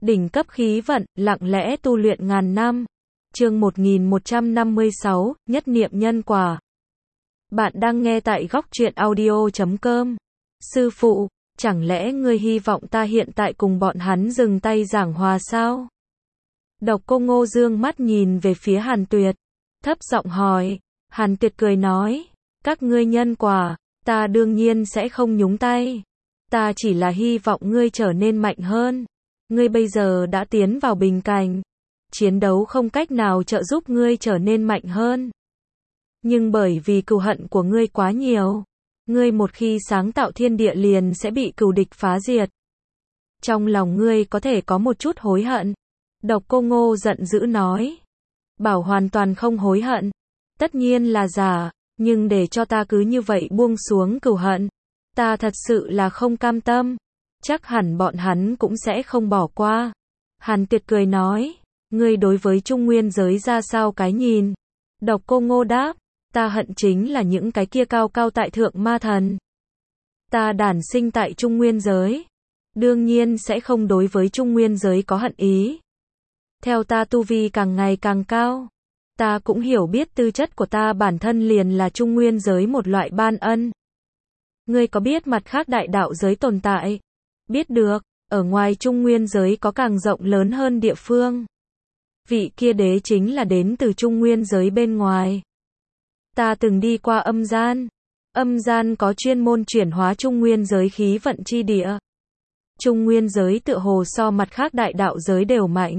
Đỉnh cấp khí vận, lặng lẽ tu luyện ngàn năm. Chương 1156, nhất niệm nhân quả. Bạn đang nghe tại góc truyện audio.com. Sư phụ, chẳng lẽ ngươi hy vọng ta hiện tại cùng bọn hắn dừng tay giảng hòa sao? Độc Cô Ngô dương mắt nhìn về phía Hàn Tuyệt, thấp giọng hỏi. Hàn Tuyệt cười nói, các ngươi nhân quả, ta đương nhiên sẽ không nhúng tay. Ta chỉ là hy vọng ngươi trở nên mạnh hơn. Ngươi bây giờ đã tiến vào bình cảnh. Chiến đấu không cách nào trợ giúp ngươi trở nên mạnh hơn. Nhưng bởi vì cừu hận của ngươi quá nhiều, ngươi một khi sáng tạo thiên địa liền sẽ bị cừu địch phá diệt. Trong lòng ngươi có thể có một chút hối hận. Độc Cô Ngô giận dữ nói. Bảo hoàn toàn không hối hận. Tất nhiên là giả, nhưng để cho ta cứ như vậy buông xuống cừu hận, ta thật sự là không cam tâm. Chắc hẳn bọn hắn cũng sẽ không bỏ qua. Hàn Tuyệt cười nói, ngươi đối với Trung Nguyên giới ra sao cái nhìn? Độc Cô Ngô đáp, ta hận chính là những cái kia cao cao tại thượng ma thần. Ta đản sinh tại Trung Nguyên giới, đương nhiên sẽ không đối với Trung Nguyên giới có hận ý. Theo ta tu vi càng ngày càng cao, ta cũng hiểu biết tư chất của ta bản thân liền là Trung Nguyên giới một loại ban ân. Ngươi có biết mặt khác đại đạo giới tồn tại? Biết được, ở ngoài Trung Nguyên giới có càng rộng lớn hơn địa phương. Vị kia đế chính là đến từ Trung Nguyên giới bên ngoài. Ta từng đi qua âm gian. Âm gian có chuyên môn chuyển hóa Trung Nguyên giới khí vận chi địa. Trung Nguyên giới tựa hồ so mặt khác đại đạo giới đều mạnh.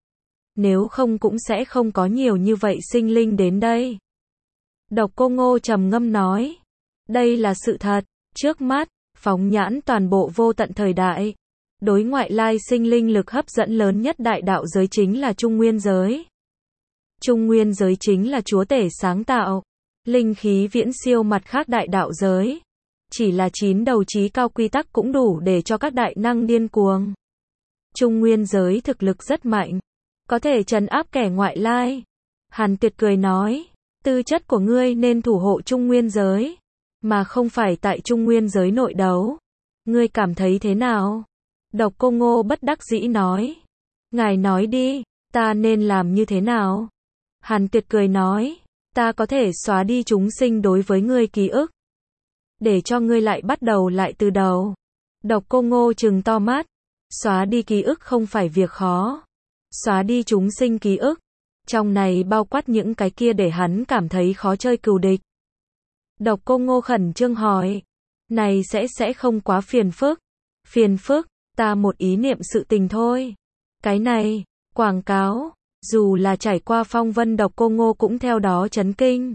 Nếu không cũng sẽ không có nhiều như vậy sinh linh đến đây. Độc Cô Ngô trầm ngâm nói. Đây là sự thật. Trước mắt, phóng nhãn toàn bộ vô tận thời đại, đối ngoại lai sinh linh lực hấp dẫn lớn nhất đại đạo giới chính là Trung Nguyên giới. Trung Nguyên giới chính là chúa tể sáng tạo. Linh khí viễn siêu mặt khác đại đạo giới. Chỉ là 9 đầu chí cao quy tắc cũng đủ để cho các đại năng điên cuồng. Trung Nguyên giới thực lực rất mạnh, có thể trấn áp kẻ ngoại lai. Hàn Tuyệt cười nói, tư chất của ngươi nên thủ hộ Trung Nguyên giới, mà không phải tại Trung Nguyên giới nội đấu. Ngươi cảm thấy thế nào? Độc Cô Ngô bất đắc dĩ nói. Ngài nói đi, ta nên làm như thế nào? Hàn Tuyệt cười nói, ta có thể xóa đi chúng sinh đối với ngươi ký ức, để cho ngươi lại bắt đầu lại từ đầu. Độc Cô Ngô trừng to mắt. Xóa đi ký ức không phải việc khó. Xóa đi chúng sinh ký ức, trong này bao quát những cái kia để hắn cảm thấy khó chơi cừu địch. Độc Cô Ngô khẩn trương hỏi, này sẽ không quá phiền phức? Phiền phức, ta một ý niệm sự tình thôi. Cái này, quảng cáo, dù là trải qua phong vân Độc Cô Ngô cũng theo đó chấn kinh.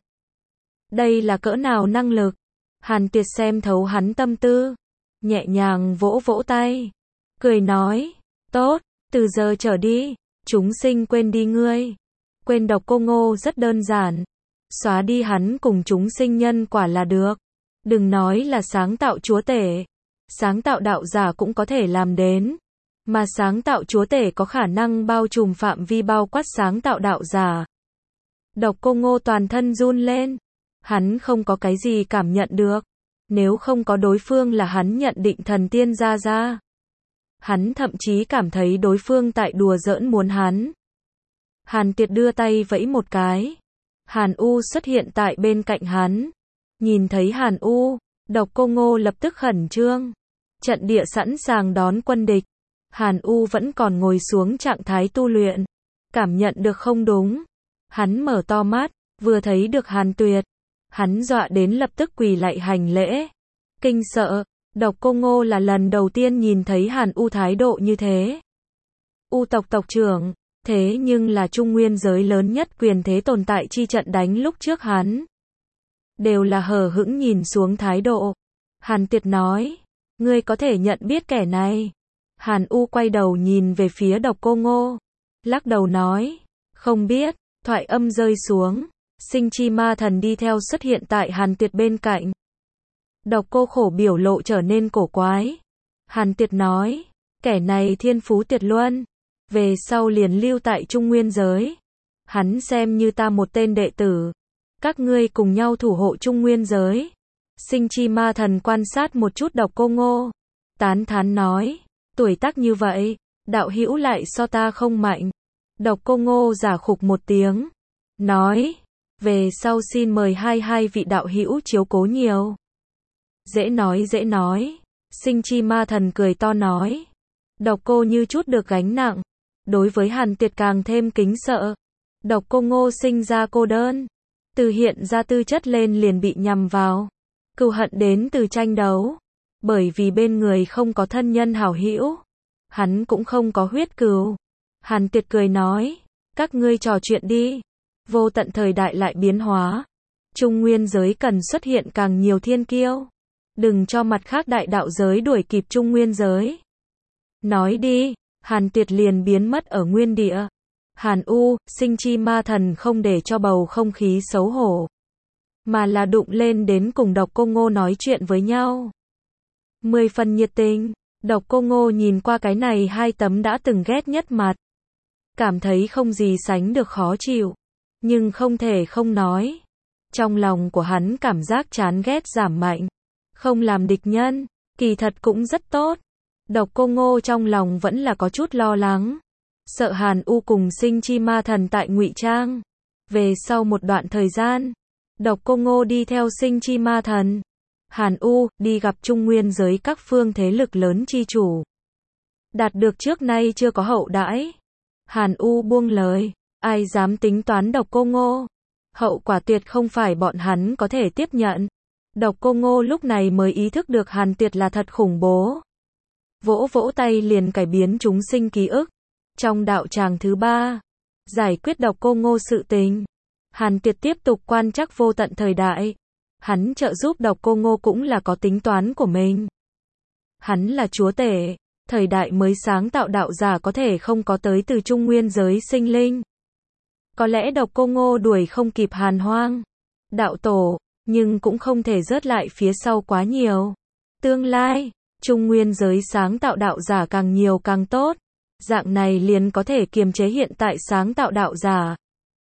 Đây là cỡ nào năng lực? Hàn Tuyệt xem thấu hắn tâm tư, nhẹ nhàng vỗ vỗ tay, cười nói, tốt, từ giờ trở đi, chúng sinh quên đi ngươi. Quên Độc Cô Ngô rất đơn giản. Xóa đi hắn cùng chúng sinh nhân quả là được. Đừng nói là sáng tạo chúa tể. Sáng tạo đạo giả cũng có thể làm đến. Mà sáng tạo chúa tể có khả năng bao trùm phạm vi bao quát sáng tạo đạo giả. Độc Cô Ngô toàn thân run lên. Hắn không có cái gì cảm nhận được. Nếu không có đối phương là hắn nhận định thần tiên ra. Hắn thậm chí cảm thấy đối phương tại đùa giỡn muốn hắn. Hàn Tuyệt đưa tay vẫy một cái. Hàn U xuất hiện tại bên cạnh hắn. Nhìn thấy Hàn U, Độc Cô Ngô lập tức khẩn trương. Trận địa sẵn sàng đón quân địch. Hàn U vẫn còn ngồi xuống trạng thái tu luyện. Cảm nhận được không đúng. Hắn mở to mắt, vừa thấy được Hàn Tuyệt. Hắn dọa đến lập tức quỳ lạy hành lễ. Kinh sợ, Độc Cô Ngô là lần đầu tiên nhìn thấy Hàn U thái độ như thế. U tộc tộc trưởng, thế nhưng là Trung Nguyên giới lớn nhất quyền thế tồn tại chi trận đánh lúc trước hắn. Đều là hờ hững nhìn xuống thái độ. Hàn Tuyệt nói, ngươi có thể nhận biết kẻ này. Hàn U quay đầu nhìn về phía Độc Cô Ngô. Lắc đầu nói, không biết, thoại âm rơi xuống. Sinh chi ma thần đi theo xuất hiện tại Hàn Tuyệt bên cạnh. Độc Cô khổ biểu lộ trở nên cổ quái. Hàn Tuyệt nói, kẻ này thiên phú tuyệt luân. Về sau liền lưu tại Trung Nguyên giới. Hắn xem như ta một tên đệ tử. Các ngươi cùng nhau thủ hộ Trung Nguyên giới. Sinh chi ma thần quan sát một chút Độc Cô Ngô. Tán thán nói, tuổi tác như vậy, đạo hữu lại so ta không mạnh. Độc Cô Ngô giả khục một tiếng, nói, về sau xin mời hai vị đạo hữu chiếu cố nhiều. Dễ nói, Sinh Chi Ma Thần cười to nói. Độc Cô như chút được gánh nặng, đối với Hàn Tuyệt càng thêm kính sợ. Độc Cô Ngô sinh ra cô đơn, từ hiện ra tư chất lên liền bị nhằm vào. Cừu hận đến từ tranh đấu, bởi vì bên người không có thân nhân hảo hữu, hắn cũng không có huyết cừu. Hàn Tuyệt cười nói, các ngươi trò chuyện đi. Vô tận thời đại lại biến hóa, Trung Nguyên giới cần xuất hiện càng nhiều thiên kiêu, đừng cho mặt khác đại đạo giới đuổi kịp Trung Nguyên giới. Nói đi. Hàn Tuyệt liền biến mất ở nguyên địa. Hàn U, Sinh Chi Ma Thần không để cho bầu không khí xấu hổ, mà là đụng lên đến cùng Độc Cô Ngô nói chuyện với nhau. 10 phần nhiệt tình. Độc Cô Ngô nhìn qua cái này hai tấm đã từng ghét nhất mặt, cảm thấy không gì sánh được khó chịu, nhưng không thể không nói. Trong lòng của hắn cảm giác chán ghét giảm mạnh, không làm địch nhân, kỳ thật cũng rất tốt. Độc Cô Ngô trong lòng vẫn là có chút lo lắng, sợ Hàn U cùng Sinh Chi Ma Thần tại ngụy trang. Về sau một đoạn thời gian, Độc Cô Ngô đi theo Sinh Chi Ma Thần, Hàn U, đi gặp Trung Nguyên giới các phương thế lực lớn chi chủ. Đạt được trước nay chưa có hậu đãi. Hàn U buông lời, ai dám tính toán Độc Cô Ngô. Hậu quả tuyệt không phải bọn hắn có thể tiếp nhận. Độc Cô Ngô lúc này mới ý thức được Hàn Tuyệt là thật khủng bố. Vỗ vỗ tay liền cải biến chúng sinh ký ức. Trong đạo tràng thứ 3, giải quyết Độc Cô Ngô sự tình, Hàn Tuyệt tiếp tục quan trắc vô tận thời đại. Hắn trợ giúp Độc Cô Ngô cũng là có tính toán của mình. Hắn là chúa tể, thời đại mới sáng tạo đạo giả có thể không có tới từ Trung Nguyên giới sinh linh. Có lẽ Độc Cô Ngô đuổi không kịp Hàn Hoang, đạo tổ, nhưng cũng không thể rớt lại phía sau quá nhiều. Tương lai, Trung Nguyên giới sáng tạo đạo giả càng nhiều càng tốt. Dạng này liền có thể kiềm chế hiện tại sáng tạo đạo giả.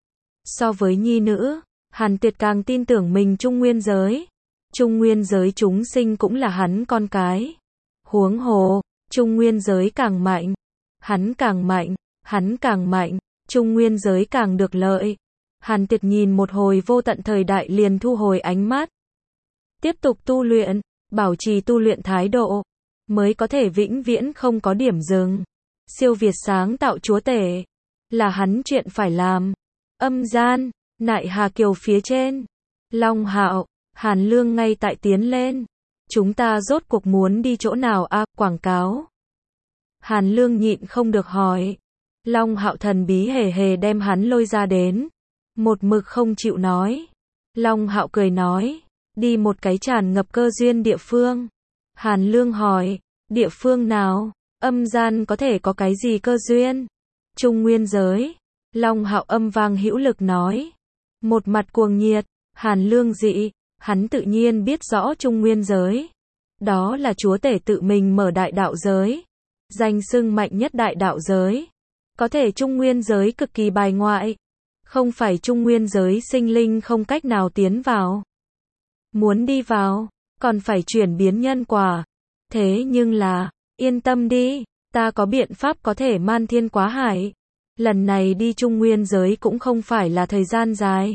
So với nhi nữ, Hàn Tuyệt càng tin tưởng mình Trung Nguyên giới. Trung Nguyên giới chúng sinh cũng là hắn con cái. Huống hồ, Trung Nguyên giới càng mạnh, hắn càng mạnh, Trung Nguyên giới càng được lợi. Hàn Tuyệt nhìn một hồi vô tận thời đại liền thu hồi ánh mắt. Tiếp tục tu luyện, bảo trì tu luyện thái độ, mới có thể vĩnh viễn không có điểm dừng. Siêu việt sáng tạo chúa tể, là hắn chuyện phải làm. Âm gian, Nại Hà Kiều phía trên, Long Hạo, Hàn Lương ngay tại tiến lên. Chúng ta rốt cuộc muốn đi chỗ nào à, quảng cáo. Hàn Lương nhịn không được hỏi. Long Hạo thần bí hề hề đem hắn lôi ra đến. Một mực không chịu nói. Long Hạo cười nói, đi một cái tràn ngập cơ duyên địa phương. Hàn Lương hỏi, địa phương nào? Âm gian có thể có cái gì cơ duyên? Trung Nguyên giới. Long Hạo âm vang hữu lực nói. Một mặt cuồng nhiệt. Hàn Lương dị, hắn tự nhiên biết rõ Trung Nguyên giới. Đó là chúa tể tự mình mở đại đạo giới. Danh xưng mạnh nhất đại đạo giới. Có thể Trung Nguyên giới cực kỳ bài ngoại. Không phải Trung Nguyên giới sinh linh không cách nào tiến vào. Muốn đi vào, còn phải chuyển biến nhân quả. Thế nhưng là, yên tâm đi, ta có biện pháp có thể man thiên quá hải. Lần này đi Trung Nguyên giới cũng không phải là thời gian dài,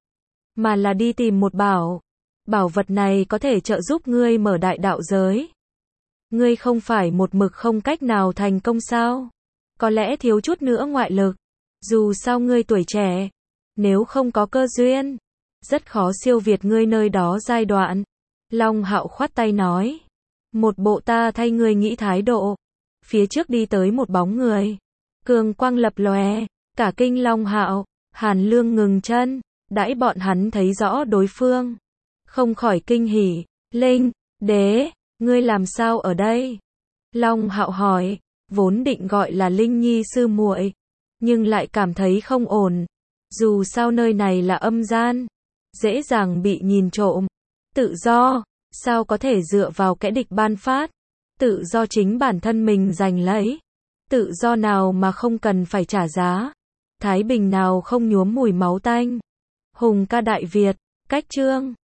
mà là đi tìm một bảo. Bảo vật này có thể trợ giúp ngươi mở đại đạo giới. Ngươi không phải một mực không cách nào thành công sao? Có lẽ thiếu chút nữa ngoại lực. Dù sao ngươi tuổi trẻ, nếu không có cơ duyên, rất khó siêu việt ngươi nơi đó giai đoạn. Long Hạo khoát tay nói. Một bộ ta thay ngươi nghĩ thái độ. Phía trước đi tới một bóng người. Cường quang lập lòe, cả kinh Long Hạo, Hàn Lương ngừng chân, đãi bọn hắn thấy rõ đối phương. Không khỏi kinh hỉ, Linh, đế, ngươi làm sao ở đây? Long Hạo hỏi, vốn định gọi là Linh Nhi sư muội, nhưng lại cảm thấy không ổn. Dù sao nơi này là âm gian, dễ dàng bị nhìn trộm. Tự do, sao có thể dựa vào kẻ địch ban phát? Tự do chính bản thân mình giành lấy. Tự do nào mà không cần phải trả giá? Thái bình nào không nhuốm mùi máu tanh? Hùng ca Đại Việt, cách chương